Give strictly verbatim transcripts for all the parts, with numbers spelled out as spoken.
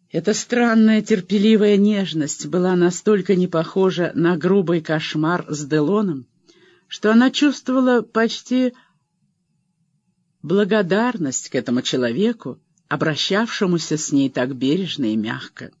Эта странная терпеливая нежность была настолько не похожа на грубый кошмар с Делоном, что она чувствовала почти благодарность к этому человеку, обращавшемуся с ней так бережно и мягко.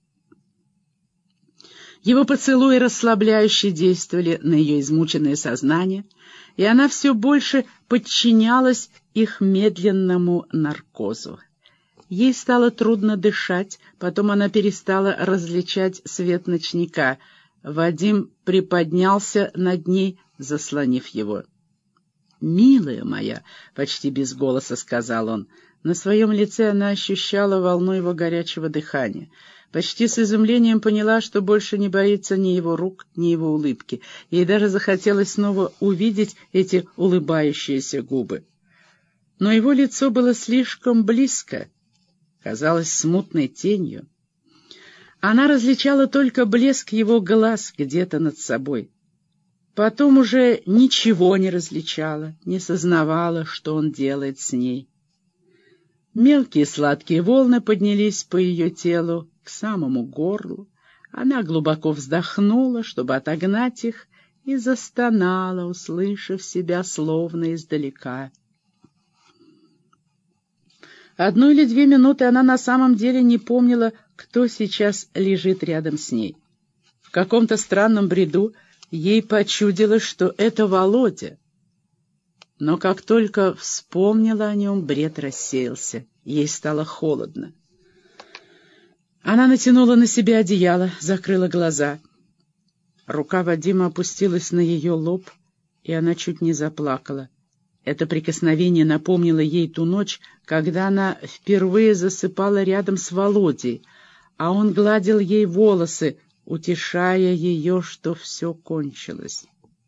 Его поцелуи расслабляюще действовали на ее измученное сознание, и она все больше подчинялась их медленному наркозу. Ей стало трудно дышать, потом она перестала различать свет ночника. Вадим приподнялся над ней, заслонив его. «Милая моя», — почти без голоса сказал он. На своем лице она ощущала волну его горячего дыхания. Почти с изумлением поняла, что больше не боится ни его рук, ни его улыбки. Ей даже захотелось снова увидеть эти улыбающиеся губы. Но его лицо было слишком близко, казалось смутной тенью. Она различала только блеск его глаз где-то над собой. Потом уже ничего не различала, не сознавала, что он делает с ней. Мелкие сладкие волны поднялись по ее телу к самому горлу. Она глубоко вздохнула, чтобы отогнать их, и застонала, услышав себя словно издалека. Одну или две минуты она на самом деле не помнила, кто сейчас лежит рядом с ней. В каком-то странном бреду ей почудилось, что это Володя. Но как только вспомнила о нем, бред рассеялся. Ей стало холодно. Она натянула на себя одеяло, закрыла глаза. Рука Вадима опустилась на ее лоб, и она чуть не заплакала. Это прикосновение напомнило ей ту ночь, когда она впервые засыпала рядом с Володей, а он гладил ей волосы, утешая ее, что все кончилось.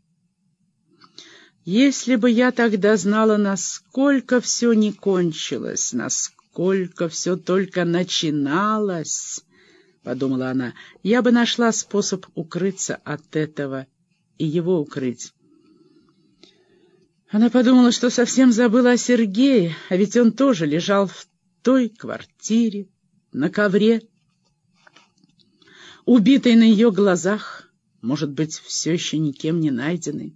«Если бы я тогда знала, насколько все не кончилось, насколько все только начиналось, — подумала она, — я бы нашла способ укрыться от этого и его укрыть». Она подумала, что совсем забыла о Сергее, а ведь он тоже лежал в той квартире, на ковре, убитый на ее глазах, может быть, все еще никем не найденный.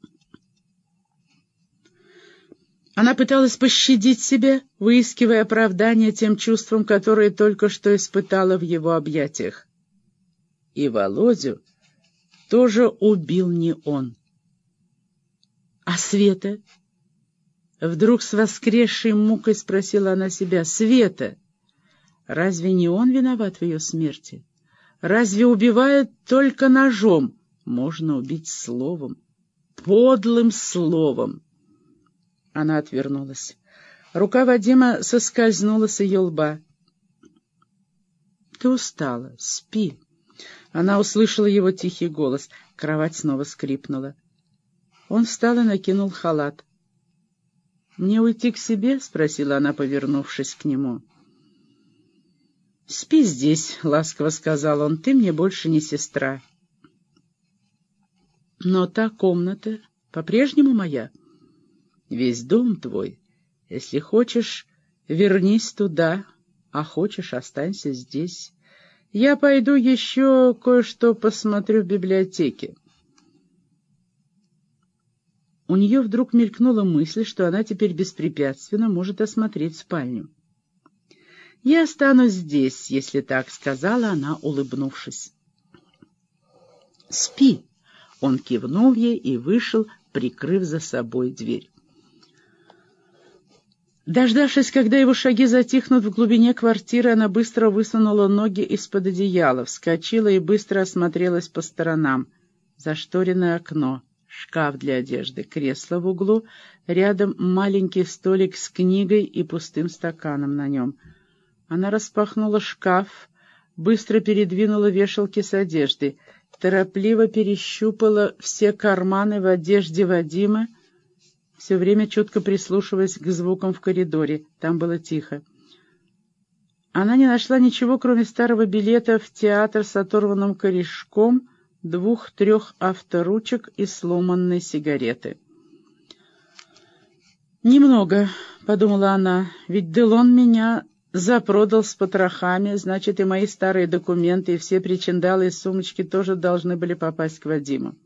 Она пыталась пощадить себя, выискивая оправдание тем чувствам, которые только что испытала в его объятиях. И Володю тоже убил не он. А Света? Вдруг с воскресшей мукой спросила она себя. Света! Разве не он виноват в ее смерти? Разве убивают только ножом? Можно убить словом, подлым словом. Она отвернулась. Рука Вадима соскользнула с ее лба. «Ты устала, спи». Она услышала его тихий голос. Кровать снова скрипнула. Он встал и накинул халат. «Мне уйти к себе?» — спросила она, повернувшись к нему. «Спи здесь», — ласково сказал он, — «ты мне больше не сестра». «Но та комната по-прежнему моя. Весь дом твой. Если хочешь, вернись туда, а хочешь, останься здесь. Я пойду еще кое-что посмотрю в библиотеке». У нее вдруг мелькнула мысль, что она теперь беспрепятственно может осмотреть спальню. «Я останусь здесь, если так», — сказала она, улыбнувшись. «Спи!» — он кивнул ей и вышел, прикрыв за собой дверь. Дождавшись, когда его шаги затихнут в глубине квартиры, она быстро высунула ноги из-под одеяла, вскочила и быстро осмотрелась по сторонам. Зашторенное окно, шкаф для одежды, кресло в углу, рядом маленький столик с книгой и пустым стаканом на нем. Она распахнула шкаф, быстро передвинула вешалки с одеждой, торопливо перещупала все карманы в одежде Вадима, все время чутко прислушиваясь к звукам в коридоре. Там было тихо. Она не нашла ничего, кроме старого билета в театр с оторванным корешком, двух-трех авторучек и сломанной сигареты. «Немного», — подумала она, — «ведь Делон меня запродал с потрохами, значит, и мои старые документы, и все причиндалы из сумочки тоже должны были попасть к Вадиму.